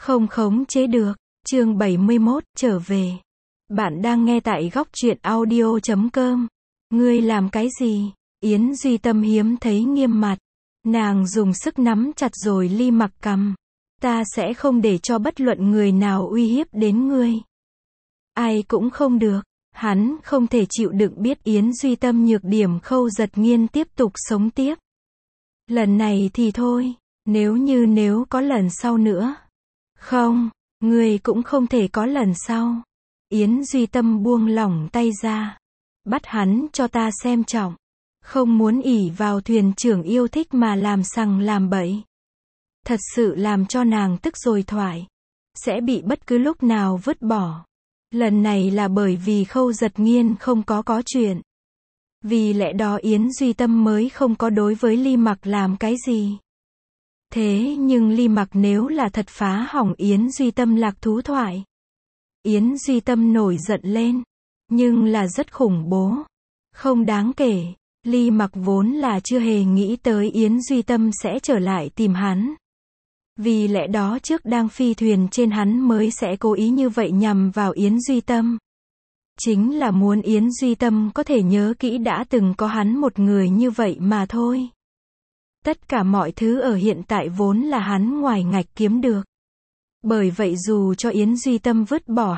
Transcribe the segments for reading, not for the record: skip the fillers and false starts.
Không khống chế được. Chương 71, trở về. Bạn đang nghe tại góc truyện audio.com. Ngươi làm cái gì? Yến Duy Tâm hiếm thấy nghiêm mặt. Nàng dùng sức nắm chặt rồi Ly Mặc cằm. Ta sẽ không để cho bất luận người nào uy hiếp đến ngươi. Ai cũng không được. Hắn không thể chịu đựng biết Yến Duy Tâm nhược điểm Khâu Giật Nghiên tiếp tục sống tiếp. Lần này thì thôi, nếu có lần sau nữa. Không, ngươi cũng không thể có lần sau. Yến Duy Tâm buông lỏng tay ra. Bắt hắn cho ta xem trọng. Không muốn ỷ vào thuyền trưởng yêu thích mà làm sằng làm bậy. Thật sự làm cho nàng tức rồi thoại. Sẽ bị bất cứ lúc nào vứt bỏ. Lần này là bởi vì Khâu Giật Nghiên không có chuyện. Vì lẽ đó Yến Duy Tâm mới không có đối với Ly Mặc làm cái gì. Thế nhưng Ly Mặc nếu là thật phá hỏng Yến Duy Tâm lạc thú thoại. Yến Duy Tâm nổi giận lên. Nhưng là rất khủng bố. Không đáng kể. Ly Mặc vốn là chưa hề nghĩ tới Yến Duy Tâm sẽ trở lại tìm hắn. Vì lẽ đó trước đang phi thuyền trên hắn mới sẽ cố ý như vậy nhằm vào Yến Duy Tâm. Chính là muốn Yến Duy Tâm có thể nhớ kỹ đã từng có hắn một người như vậy mà thôi. Tất cả mọi thứ ở hiện tại vốn là hắn ngoài ngạch kiếm được. Bởi vậy dù cho Yến Duy Tâm vứt bỏ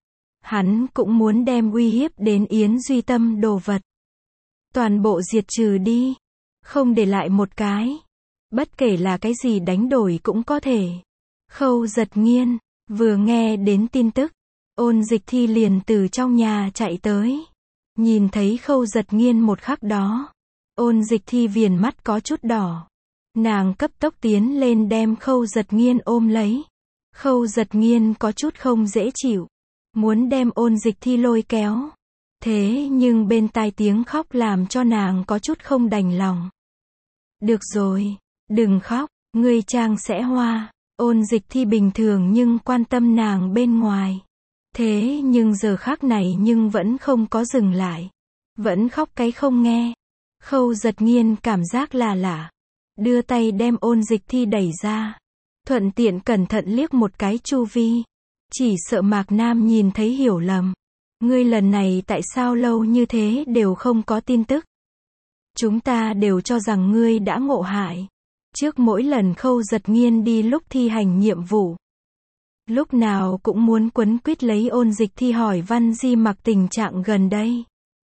hắn cũng muốn đem uy hiếp đến Yến Duy Tâm đồ vật. Toàn bộ diệt trừ đi. Không để lại một cái. Bất kể là cái gì đánh đổi cũng có thể. Khâu Giật Nghiên, vừa nghe đến tin tức. Ôn Dịch Thi liền từ trong nhà chạy tới. Nhìn thấy Khâu Giật Nghiên một khắc đó. Ôn Dịch Thi viền mắt có chút đỏ. Nàng cấp tốc tiến lên đem Khâu Giật Nghiên ôm lấy. Khâu Giật Nghiên có chút không dễ chịu. Muốn đem Ôn Dịch Thi lôi kéo. Thế nhưng bên tai tiếng khóc làm cho nàng có chút không đành lòng. Được rồi, đừng khóc, ngươi trang sẽ hoa. Ôn Dịch Thi bình thường nhưng quan tâm nàng bên ngoài. Thế nhưng giờ khắc này nhưng vẫn không có dừng lại. Vẫn khóc cái không nghe. Khâu Giật Nghiên cảm giác là lạ. Đưa tay đem Ôn Dịch Thi đẩy ra. Thuận tiện cẩn thận liếc một cái chu vi. Chỉ sợ Mạc Nam nhìn thấy hiểu lầm. Ngươi lần này tại sao lâu như thế đều không có tin tức? Chúng ta đều cho rằng ngươi đã ngộ hại. Trước mỗi lần Khâu Giật Nghiên đi lúc thi hành nhiệm vụ. Lúc nào cũng muốn quấn quýt lấy Ôn Dịch Thi hỏi Văn Di Mặc tình trạng gần đây.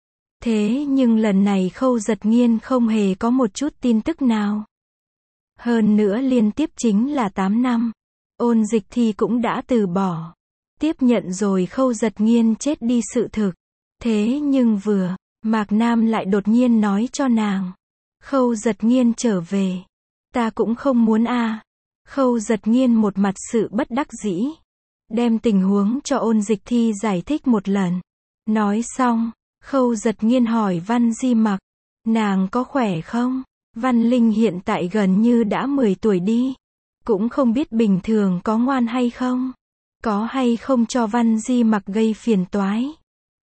Thế nhưng lần này Khâu Giật Nghiên không hề có một chút tin tức nào. Hơn nữa liên tiếp chính là 8 năm. Ôn Dịch Thi cũng đã từ bỏ. Tiếp nhận rồi Khâu Giật Nghiên chết đi sự thực. Thế nhưng Mạc Nam lại đột nhiên nói cho nàng. Khâu Giật Nghiên trở về. Ta cũng không muốn a. Khâu Giật Nghiên một mặt sự bất đắc dĩ. Đem tình huống cho Ôn Dịch Thi giải thích một lần. Nói xong, Khâu Giật Nghiên hỏi Văn Di Mặc. Nàng có khỏe không? Văn Linh hiện tại gần như đã 10 tuổi đi. Cũng không biết bình thường có ngoan hay không. Có hay không cho Văn Di Mặc gây phiền toái.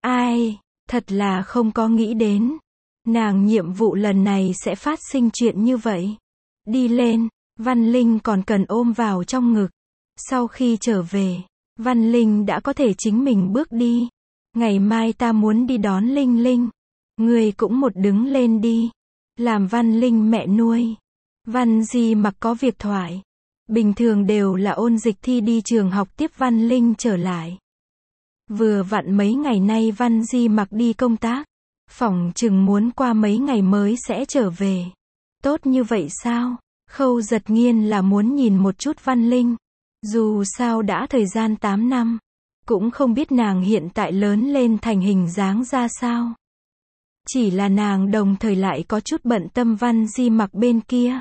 Ai, thật là không có nghĩ đến. Nàng nhiệm vụ lần này sẽ phát sinh chuyện như vậy. Đi lên, Văn Linh còn cần ôm vào trong ngực. Sau khi trở về, Văn Linh đã có thể chính mình bước đi. Ngày mai ta muốn đi đón Linh Linh. Ngươi cũng một đứng lên đi. Làm Văn Linh mẹ nuôi. Văn Di Mặc có việc thoại. Bình thường đều là Ôn Dịch Thi đi trường học tiếp Văn Linh trở lại. Vừa vặn mấy ngày nay Văn Di Mặc đi công tác. Phỏng chừng muốn qua mấy ngày mới sẽ trở về. Tốt như vậy sao? Khâu Giật Nghiên là muốn nhìn một chút Văn Linh. Dù sao đã thời gian 8 năm. Cũng không biết nàng hiện tại lớn lên thành hình dáng ra sao. Chỉ là nàng đồng thời lại có chút bận tâm Văn Di Mặc bên kia.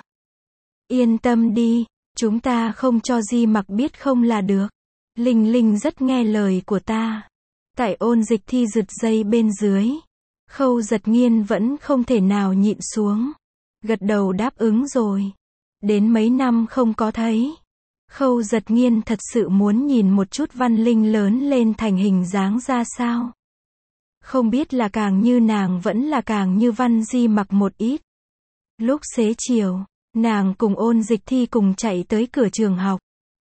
Yên tâm đi. Chúng ta không cho Di Mặc biết không là được. Linh Linh rất nghe lời của ta. Tại Ôn Dịch Thi giật dây bên dưới. Khâu Giật Nghiên vẫn không thể nào nhịn xuống. Gật đầu đáp ứng rồi. Đến mấy năm không có thấy. Khâu Giật Nghiên thật sự muốn nhìn một chút Văn Linh lớn lên thành hình dáng ra sao. Không biết là càng như nàng vẫn là càng như Văn Di Mặc một ít. Lúc xế chiều, nàng cùng Ôn Dịch Thi cùng chạy tới cửa trường học.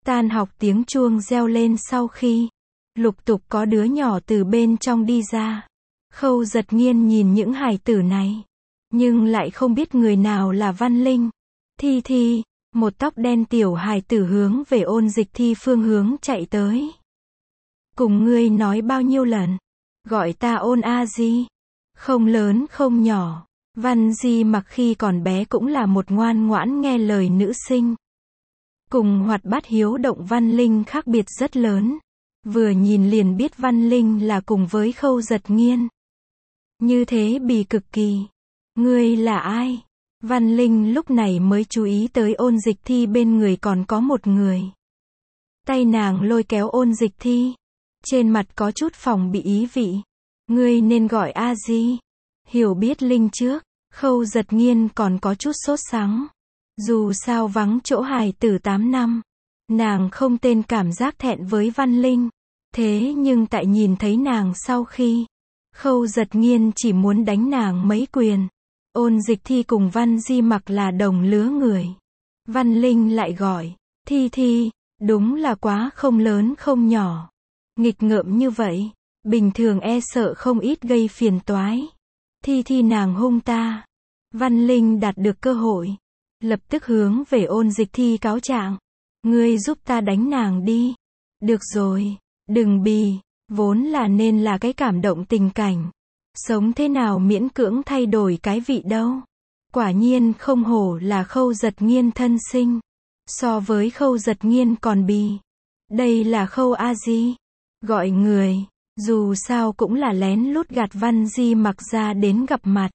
Tan học tiếng chuông reo lên sau khi lục tục có đứa nhỏ từ bên trong đi ra. Khâu Giật Nghiên nhìn những hài tử này, nhưng lại không biết người nào là Văn Linh. Thi Thi, một tóc đen tiểu hài tử hướng về Ôn Dịch Thi phương hướng chạy tới. Cùng ngươi nói bao nhiêu lần? Gọi ta Ôn a di. Không lớn không nhỏ. Văn Di Mặc khi còn bé cũng là một ngoan ngoãn nghe lời nữ sinh. Cùng hoạt bát hiếu động Văn Linh khác biệt rất lớn. Vừa nhìn liền biết Văn Linh là cùng với Khâu Giật Nghiên. Như thế bì cực kỳ. Ngươi là ai? Văn Linh lúc này mới chú ý tới Ôn Dịch Thi bên người còn có một người. Tay nàng lôi kéo Ôn Dịch Thi. Trên mặt có chút phòng bị ý vị. Ngươi nên gọi a di. Hiểu biết Linh trước. Khâu Giật Nghiên còn có chút sốt sắng. Dù sao vắng chỗ hài tử 8 năm. Nàng không tên cảm giác thẹn với Văn Linh. Thế nhưng tại nhìn thấy nàng sau khi, Khâu Giật Nghiên chỉ muốn đánh nàng mấy quyền. Ôn Dịch Thi cùng Văn Di Mặc là đồng lứa người. Văn Linh lại gọi, Thi Thi, đúng là quá không lớn không nhỏ. Nghịch ngợm như vậy, bình thường e sợ không ít gây phiền toái. Thi Thi nàng hung ta. Văn Linh đạt được cơ hội, lập tức hướng về Ôn Dịch Thi cáo trạng. Ngươi giúp ta đánh nàng đi. Được rồi, đừng bì, vốn là nên là cái cảm động tình cảnh. Sống thế nào miễn cưỡng thay đổi cái vị đâu. Quả nhiên không hổ là Khâu Giật Nghiên thân sinh. So với Khâu Giật Nghiên còn bì. Đây là Khâu a di. Gọi người, dù sao cũng là lén lút gạt Văn Di Mặc ra đến gặp mặt.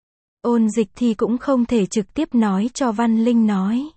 Ôn Dịch Thi cũng không thể trực tiếp nói cho Văn Linh nói.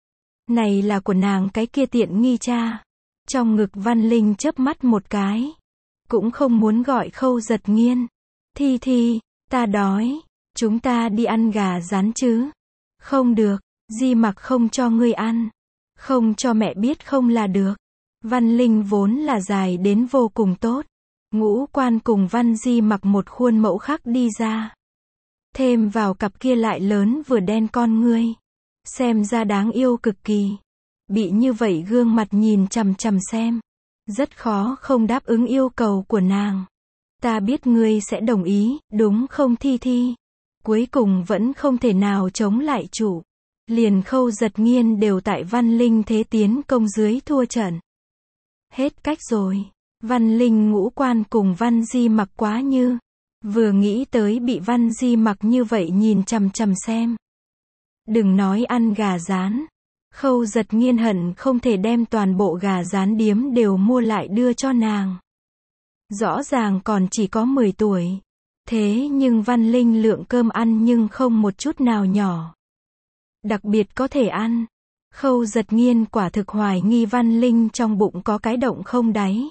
Này là của nàng cái kia tiện nghi cha. Trong ngực Văn Linh chớp mắt một cái. Cũng không muốn gọi Khâu Giật Nghiên. Thi Thi, ta đói. Chúng ta đi ăn gà rán chứ. Không được, Di Mặc không cho ngươi ăn. Không cho mẹ biết không là được. Văn Linh vốn là dài đến vô cùng tốt. Ngũ quan cùng Văn Di Mặc một khuôn mẫu khác đi ra. Thêm vào cặp kia lại lớn vừa đen con ngươi. Xem ra đáng yêu cực kỳ. Bị như vậy gương mặt nhìn chằm chằm xem. Rất khó không đáp ứng yêu cầu của nàng. Ta biết ngươi sẽ đồng ý, đúng không Thi Thi? Cuối cùng vẫn không thể nào chống lại chủ. Liền Khâu Giật Nghiên đều tại Văn Linh thế tiến công dưới thua trận. Hết cách rồi. Văn Linh ngũ quan cùng Văn Di Mặc quá như. Vừa nghĩ tới bị Văn Di Mặc như vậy nhìn chằm chằm xem. Đừng nói ăn gà rán. Khâu Giật Nghiên hận không thể đem toàn bộ gà rán điếm đều mua lại đưa cho nàng. Rõ ràng còn chỉ có 10 tuổi. Thế nhưng Văn Linh lượng cơm ăn nhưng không một chút nào nhỏ. Đặc biệt có thể ăn. Khâu Giật Nghiên quả thực hoài nghi Văn Linh trong bụng có cái động không đáy.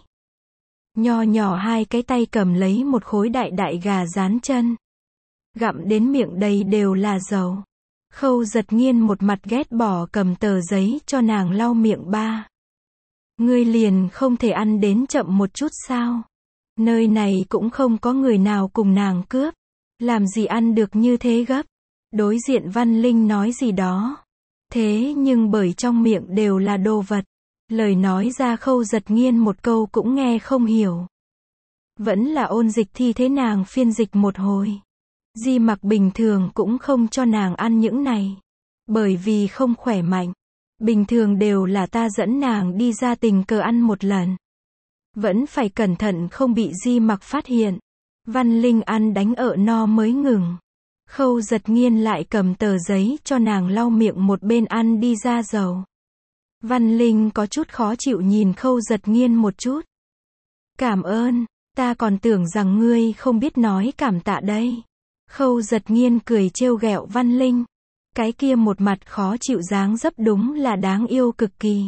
Nho nhỏ hai cái tay cầm lấy một khối đại đại gà rán chân. Gặm đến miệng đầy đều là dầu. Khâu Giật Nghiên một mặt ghét bỏ cầm tờ giấy cho nàng lau miệng ba. Ngươi liền không thể ăn đến chậm một chút sao? Nơi này cũng không có người nào cùng nàng cướp. Làm gì ăn được như thế gấp? Đối diện Văn Linh nói gì đó. Thế nhưng bởi trong miệng đều là đồ vật. Lời nói ra Khâu Giật Nghiên một câu cũng nghe không hiểu. Vẫn là Ôn Dịch Thi thế nàng phiên dịch một hồi. Di Mặc bình thường cũng không cho nàng ăn những này. Bởi vì không khỏe mạnh. Bình thường đều là ta dẫn nàng đi ra tình cờ ăn một lần. Vẫn phải cẩn thận không bị Di Mặc phát hiện. Văn Linh ăn đánh ợ no mới ngừng. Khâu Giật Nghiên lại cầm tờ giấy cho nàng lau miệng một bên ăn đi ra dầu. Văn Linh có chút khó chịu nhìn Khâu Giật Nghiên một chút. Cảm ơn, ta còn tưởng rằng ngươi không biết nói cảm tạ đây. Khâu Giật Nghiên cười trêu ghẹo Văn Linh. Cái kia một mặt khó chịu dáng dấp đúng là đáng yêu cực kỳ.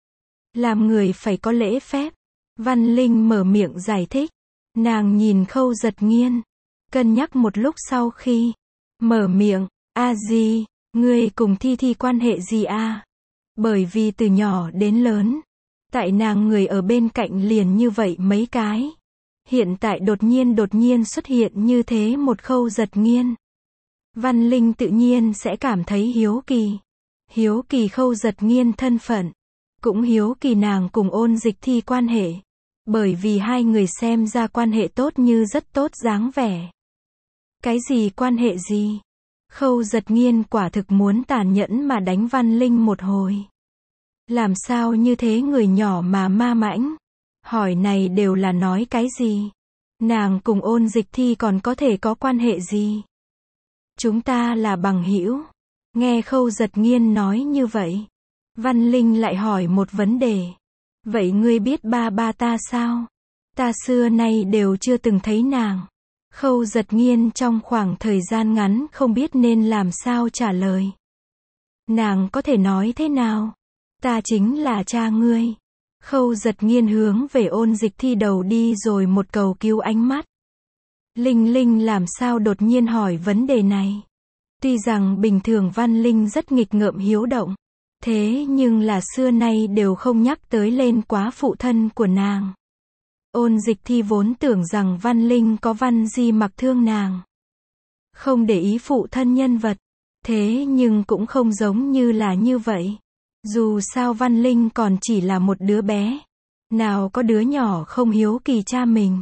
Làm người phải có lễ phép. Văn Linh mở miệng giải thích. Nàng nhìn Khâu Giật Nghiên. Cân nhắc một lúc sau khi mở miệng. A di, ngươi cùng Thi Thi quan hệ gì a? Bởi vì từ nhỏ đến lớn. Tại nàng người ở bên cạnh liền như vậy mấy cái. Hiện tại đột nhiên xuất hiện như thế một Khâu Giật Nghiên. Văn Linh tự nhiên sẽ cảm thấy hiếu kỳ. Hiếu kỳ Khâu Giật Nghiên thân phận. Cũng hiếu kỳ nàng cùng Ôn Dịch Thi quan hệ. Bởi vì hai người xem ra quan hệ tốt như rất tốt dáng vẻ. Cái gì quan hệ gì? Khâu Giật Nghiên quả thực muốn tàn nhẫn mà đánh Văn Linh một hồi. Làm sao như thế người nhỏ mà ma mãnh? Hỏi này đều là nói cái gì? Nàng cùng Ôn Dịch Thi còn có thể có quan hệ gì? Chúng ta là bằng hữu. Nghe Khâu Giật Nghiên nói như vậy, Văn Linh lại hỏi một vấn đề. Vậy ngươi biết ba ba ta sao? Ta xưa nay đều chưa từng thấy nàng. Khâu Giật Nghiên trong khoảng thời gian ngắn không biết nên làm sao trả lời. Nàng có thể nói thế nào? Ta chính là cha ngươi. Khâu Giật Nghiên hướng về Ôn Dịch Thi đầu đi rồi một cầu cứu ánh mắt. Linh Linh làm sao đột nhiên hỏi vấn đề này? Tuy rằng bình thường Văn Linh rất nghịch ngợm hiếu động, thế nhưng là xưa nay đều không nhắc tới lên quá phụ thân của nàng. Ôn Dịch Thi vốn tưởng rằng Văn Linh có Văn Di Mặc thương nàng, không để ý phụ thân nhân vật, thế nhưng cũng không giống như là như vậy. Dù sao Văn Linh còn chỉ là một đứa bé, nào có đứa nhỏ không hiếu kỳ cha mình.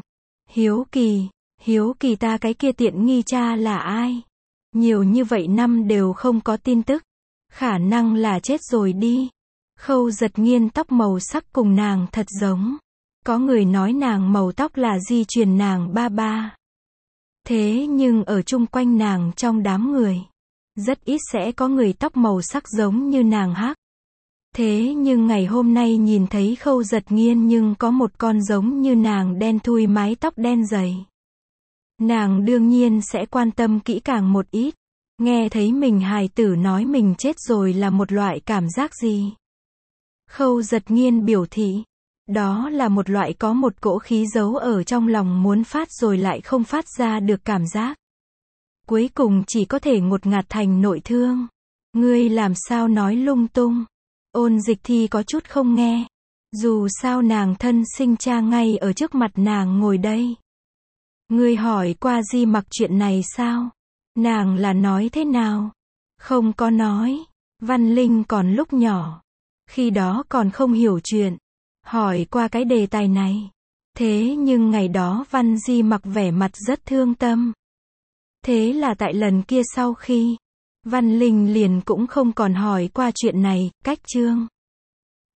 Hiếu kỳ ta cái kia tiện nghi cha là ai? Nhiều như vậy năm đều không có tin tức, khả năng là chết rồi đi. Khâu Giật Nghiên tóc màu sắc cùng nàng thật giống. Có người nói nàng màu tóc là di truyền nàng ba ba. Thế nhưng ở chung quanh nàng trong đám người, rất ít sẽ có người tóc màu sắc giống như nàng hắc. Thế nhưng ngày hôm nay nhìn thấy Khâu Giật Nghiên nhưng có một con giống như nàng đen thui mái tóc đen dày. Nàng đương nhiên sẽ quan tâm kỹ càng một ít. Nghe thấy mình hài tử nói mình chết rồi là một loại cảm giác gì? Khâu Giật Nghiên biểu thị, đó là một loại có một cỗ khí giấu ở trong lòng muốn phát rồi lại không phát ra được cảm giác. Cuối cùng chỉ có thể ngột ngạt thành nội thương. Ngươi làm sao nói lung tung? Ôn Dịch Thi có chút không nghe. Dù sao nàng thân sinh cha ngay ở trước mặt nàng ngồi đây. Ngươi hỏi qua Di Mặc chuyện này sao? Nàng là nói thế nào? Không có nói. Văn Linh còn lúc nhỏ, khi đó còn không hiểu chuyện, hỏi qua cái đề tài này. Thế nhưng ngày đó Văn Di Mặc vẻ mặt rất thương tâm. Thế là tại lần kia sau khi, Văn Linh liền cũng không còn hỏi qua chuyện này. Cách chương